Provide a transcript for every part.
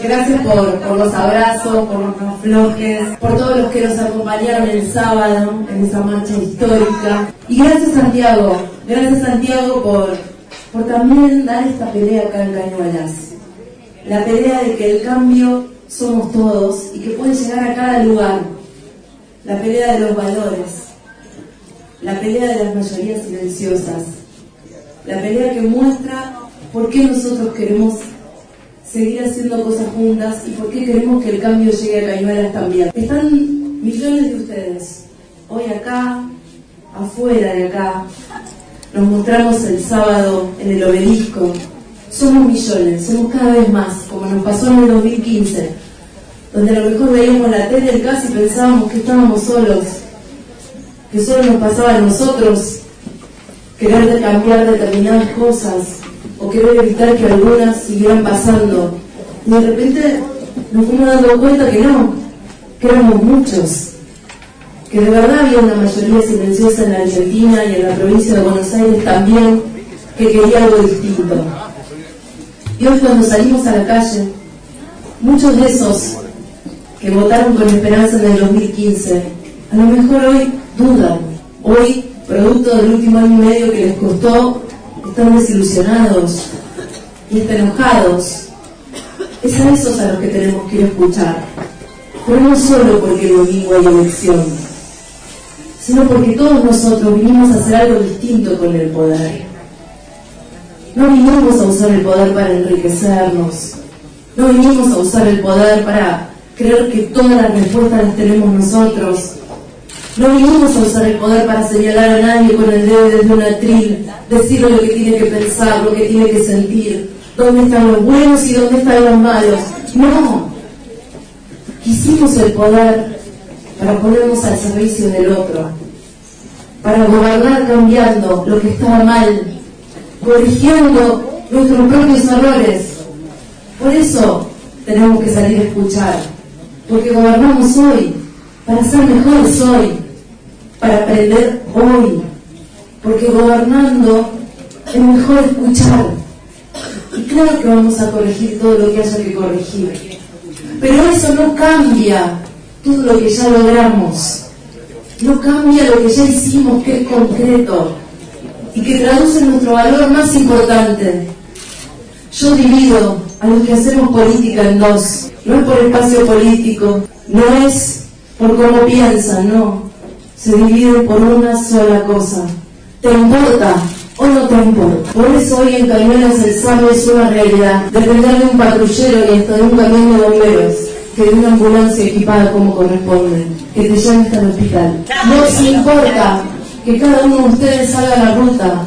Gracias por los abrazos, por los aflojes, por todos los que nos acompañaron el sábado en esa marcha histórica. Y gracias Santiago por también dar esta pelea acá en Cañuelas. La pelea de que el cambio somos todos y que puede llegar a cada lugar. La pelea de los valores. La pelea de las mayorías silenciosas. La pelea que muestra por qué nosotros queremos seguir haciendo cosas juntas y por qué queremos que el cambio llegue a Cañuelas también. Están millones de ustedes hoy acá, afuera de acá. Nos mostramos el sábado en el Obelisco. Somos millones, somos cada vez más, como nos pasó en el 2015, donde a lo mejor veíamos la tele y casi pensábamos que estábamos solos, que solo nos pasaba a nosotros querer cambiar determinadas cosas o querer evitar que algunas siguieran pasando. Y de repente nos fuimos dando cuenta que no, que éramos muchos, que de verdad había una mayoría silenciosa en la Argentina y en la provincia de Buenos Aires también, que quería algo distinto. Y hoy cuando salimos a la calle, muchos de esos que votaron con esperanza en el 2015, a lo mejor hoy dudan, hoy, producto del último año y medio que les costó, están desilusionados y están enojados. Es a esos a los que tenemos que ir a escuchar, pero no solo porque el domingo hay elección, sino porque todos nosotros vinimos a hacer algo distinto con el poder. No vinimos a usar el poder para enriquecernos, no vinimos a usar el poder para creer que todas las respuestas las tenemos nosotros. No vinimos a usar el poder para señalar a nadie con el dedo desde un atril, decirle lo que tiene que pensar, lo que tiene que sentir, dónde están los buenos y dónde están los malos. No. Quisimos el poder para ponernos al servicio del otro, para gobernar cambiando lo que estaba mal, corrigiendo nuestros propios errores. Por eso tenemos que salir a escuchar, porque gobernamos hoy, para ser mejores hoy, para aprender hoy, porque gobernando es mejor escuchar. Y claro que vamos a corregir todo lo que haya que corregir, pero eso no cambia todo lo que ya logramos, no cambia lo que ya hicimos, que es concreto y que traduce nuestro valor más importante. Yo divido a los que hacemos política en dos. No es por espacio político, no es por cómo piensan, no. Se divide por una sola cosa. ¿Te importa o no te importa? Por eso hoy en Cañuelas el SAME es una realidad. Depender de un patrullero y hasta de un camión de bomberos, que de una ambulancia equipada como corresponde, que te lleve hasta el hospital. Nos importa que cada uno de ustedes haga la ruta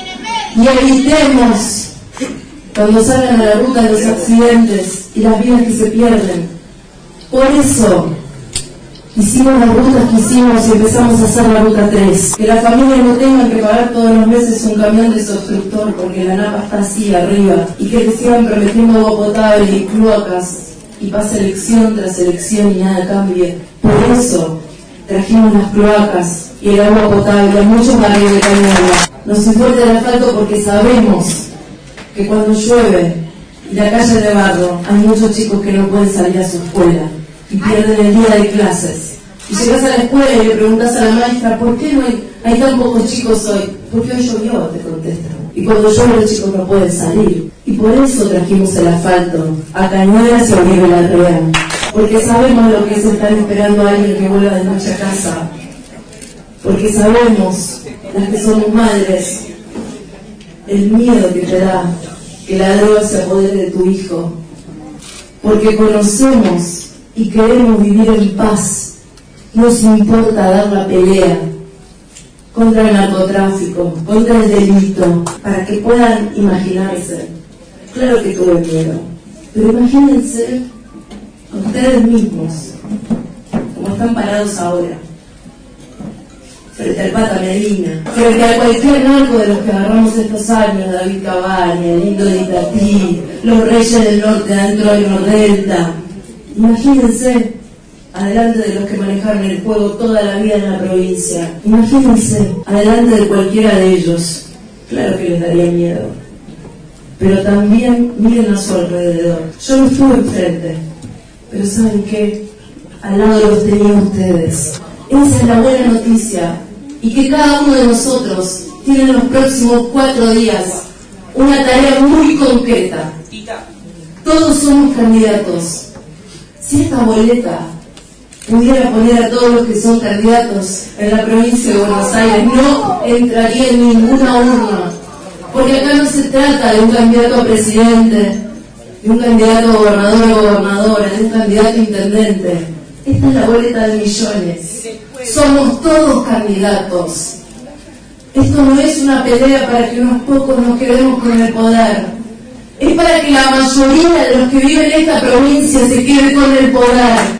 y evitemos cuando salgan a la ruta los accidentes y las vidas que se pierden. Por eso hicimos las rutas que hicimos y empezamos a hacer la ruta 3. Que las familias no tengan que pagar todos los meses un camión desobstructor porque la napa está así arriba, y que les sigan prometiendo agua potable y cloacas y pase elección tras elección y nada cambie. Por eso trajimos las cloacas y el agua potable a muchos barrios de Cañuelas. Nos importa el asfalto porque sabemos que cuando llueve y la calle es de barro, hay muchos chicos que no pueden salir a su escuela y pierden el día de clases. Y llegas a la escuela y le preguntas a la maestra, ¿por qué no hay tan pocos chicos hoy? Porque hoy llovió, te contestan. Y cuando llueve los chicos no pueden salir. Y por eso trajimos el asfalto a Cañuelas y a Uribe Larrea. Porque sabemos lo que es estar esperando a alguien que vuelva de noche a casa. Porque sabemos, las que somos madres, el miedo que te da que la droga se apodere de tu hijo. Porque conocemos y queremos vivir en paz. Nos importa dar la pelea contra el narcotráfico, contra el delito, para que puedan imaginarse. Claro que tuve miedo, pero imagínense a ustedes mismos, como están parados ahora, frente al Pata Medina, frente a cualquier narco de los que agarramos estos años, David Cabaña, el Indio de Itatí, los Reyes del Norte dentro del Nordelta. Imagínense adelante de los que manejaron el fuego toda la vida en la provincia. Imagínense adelante de cualquiera de ellos. Claro que les daría miedo. pero también miren a su alrededor. Yo no estuve enfrente, pero ¿saben qué? Al lado los tenía ustedes. Esa es la buena noticia, y que cada uno de nosotros tiene en los próximos 4 días una tarea muy concreta. Todos somos candidatos. Si esta boleta pudiera poner a todos los que son candidatos en la provincia de Buenos Aires, no entraría en ninguna urna, porque acá no se trata de un candidato a presidente, de un candidato a gobernador o gobernadora, de un candidato a intendente. Esta es la boleta de millones. Somos todos candidatos. Esto no es una pelea para que unos pocos nos quedemos con el poder. Es para que la mayoría de los que viven en esta provincia se queden con el poder.